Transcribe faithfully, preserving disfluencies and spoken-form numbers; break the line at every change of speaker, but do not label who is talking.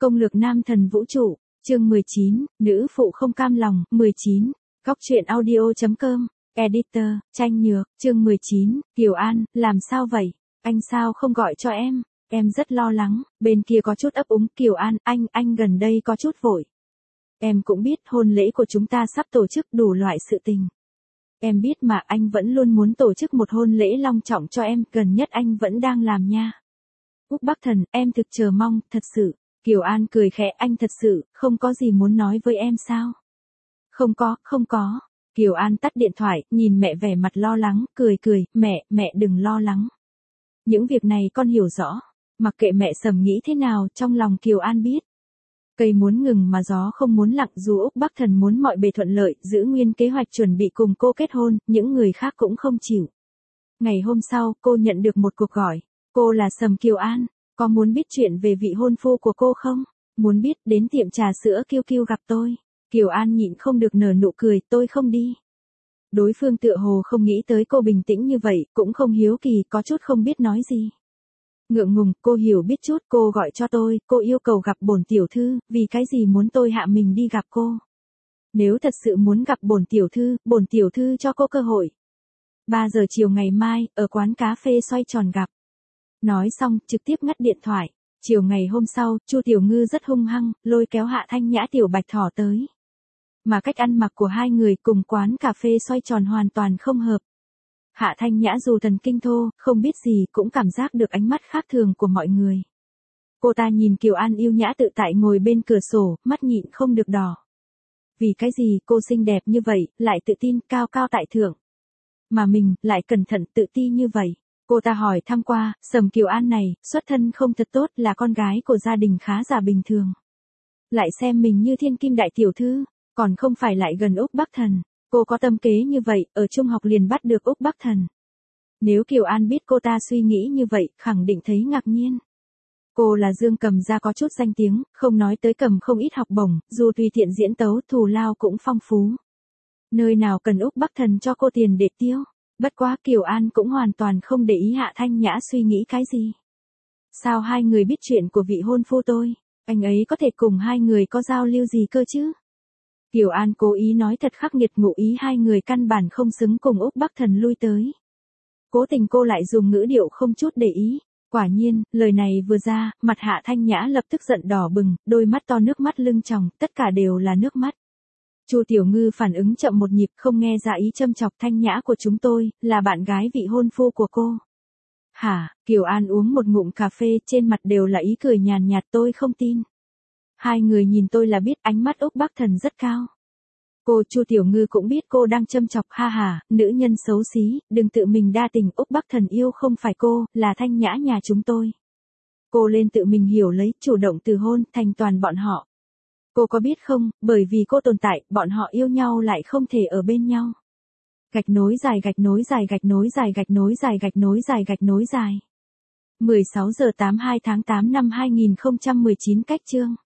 Công lược nam thần vũ trụ, chương mười chín, nữ phụ không cam lòng, mười chín, góc truyện audio.com, editor, Tranh Nhược, chương mười chín, Kiều An, làm sao vậy? Anh sao không gọi cho em? Em rất lo lắng, bên kia có chút ấp úng, Kiều An, anh, anh gần đây có chút vội. Em cũng biết hôn lễ của chúng ta sắp tổ chức đủ loại sự tình. Em biết mà anh vẫn luôn muốn tổ chức một hôn lễ long trọng cho em, gần nhất anh vẫn đang làm nha. Úc Bắc Thần, em thực chờ mong, thật sự. Kiều An cười khẽ, anh thật sự, không có gì muốn nói với em sao? Không có, không có. Kiều An tắt điện thoại, nhìn mẹ vẻ mặt lo lắng, cười cười, mẹ, mẹ đừng lo lắng. Những việc này con hiểu rõ. Mặc kệ mẹ Sầm nghĩ thế nào, trong lòng Kiều An biết. Cây muốn ngừng mà gió không muốn lặng, dù Úc Bắc Thần muốn mọi bề thuận lợi, giữ nguyên kế hoạch chuẩn bị cùng cô kết hôn, những người khác cũng không chịu. Ngày hôm sau, cô nhận được một cuộc gọi. Cô là Sầm Kiều An, có muốn biết chuyện về vị hôn phu của cô không? Muốn biết, đến tiệm trà sữa Kiêu Kiêu gặp tôi. Kiều An nhịn không được nở nụ cười, tôi không đi. Đối phương tựa hồ không nghĩ tới cô bình tĩnh như vậy, cũng không hiếu kỳ, có chút không biết nói gì. Ngượng ngùng, cô hiểu biết chút, cô gọi cho tôi, cô yêu cầu gặp bổn tiểu thư, vì cái gì muốn tôi hạ mình đi gặp cô? Nếu thật sự muốn gặp bổn tiểu thư, bổn tiểu thư cho cô cơ hội. ba giờ chiều ngày mai, ở quán cà phê xoay tròn gặp. Nói xong, trực tiếp ngắt điện thoại. Chiều ngày hôm sau, Chu Tiểu Ngư rất hung hăng, lôi kéo Hạ Thanh Nhã Tiểu Bạch Thỏ tới. Mà cách ăn mặc của hai người cùng quán cà phê xoay tròn hoàn toàn không hợp. Hạ Thanh Nhã dù thần kinh thô, không biết gì cũng cảm giác được ánh mắt khác thường của mọi người. Cô ta nhìn Kiều An yêu nhã tự tại ngồi bên cửa sổ, mắt nhịn không được đỏ. Vì cái gì cô xinh đẹp như vậy, lại tự tin cao cao tại thượng. Mà mình, lại cẩn thận tự ti như vậy. Cô ta hỏi thăm qua, Sầm Kiều An này, xuất thân không thật tốt, là con gái của gia đình khá giả bình thường. Lại xem mình như thiên kim đại tiểu thư, còn không phải lại gần Úc Bắc Thần. Cô có tâm kế như vậy, ở trung học liền bắt được Úc Bắc Thần. Nếu Kiều An biết cô ta suy nghĩ như vậy, khẳng định thấy ngạc nhiên. Cô là Dương Cầm gia có chút danh tiếng, không nói tới cầm không ít học bổng, dù tùy tiện diễn tấu thù lao cũng phong phú. Nơi nào cần Úc Bắc Thần cho cô tiền để tiêu. Bất quá Kiều An cũng hoàn toàn không để ý Hạ Thanh Nhã suy nghĩ cái gì. Sao hai người biết chuyện của vị hôn phu tôi? Anh ấy có thể cùng hai người có giao lưu gì cơ chứ? Kiều An cố ý nói thật khắc nghiệt, ngụ ý hai người căn bản không xứng cùng Úc Bắc Thần lui tới. Cố tình cô lại dùng ngữ điệu không chút để ý. Quả nhiên, lời này vừa ra, mặt Hạ Thanh Nhã lập tức giận đỏ bừng, đôi mắt to nước mắt lưng tròng, tất cả đều là nước mắt. Chu Tiểu Ngư phản ứng chậm một nhịp, không nghe ra ý châm chọc. Thanh Nhã của chúng tôi, là bạn gái vị hôn phu của cô. Hả? Kiều An uống một ngụm cà phê, trên mặt đều là ý cười nhàn nhạt, tôi không tin. Hai người nhìn tôi là biết, ánh mắt Úc Bắc Thần rất cao. Cô Chu Tiểu Ngư cũng biết cô đang châm chọc, ha ha, nữ nhân xấu xí, đừng tự mình đa tình, Úc Bắc Thần yêu không phải cô, là Thanh Nhã nhà chúng tôi. Cô lên tự mình hiểu lấy, chủ động từ hôn, thành toàn bọn họ. Cô có biết không, bởi vì cô tồn tại, bọn họ yêu nhau lại không thể ở bên nhau. Gạch nối dài gạch nối dài gạch nối dài gạch nối dài gạch nối dài gạch nối dài. mười sáu giờ tám mươi hai tháng tám năm hai nghìn không trăm mười chín cách chương.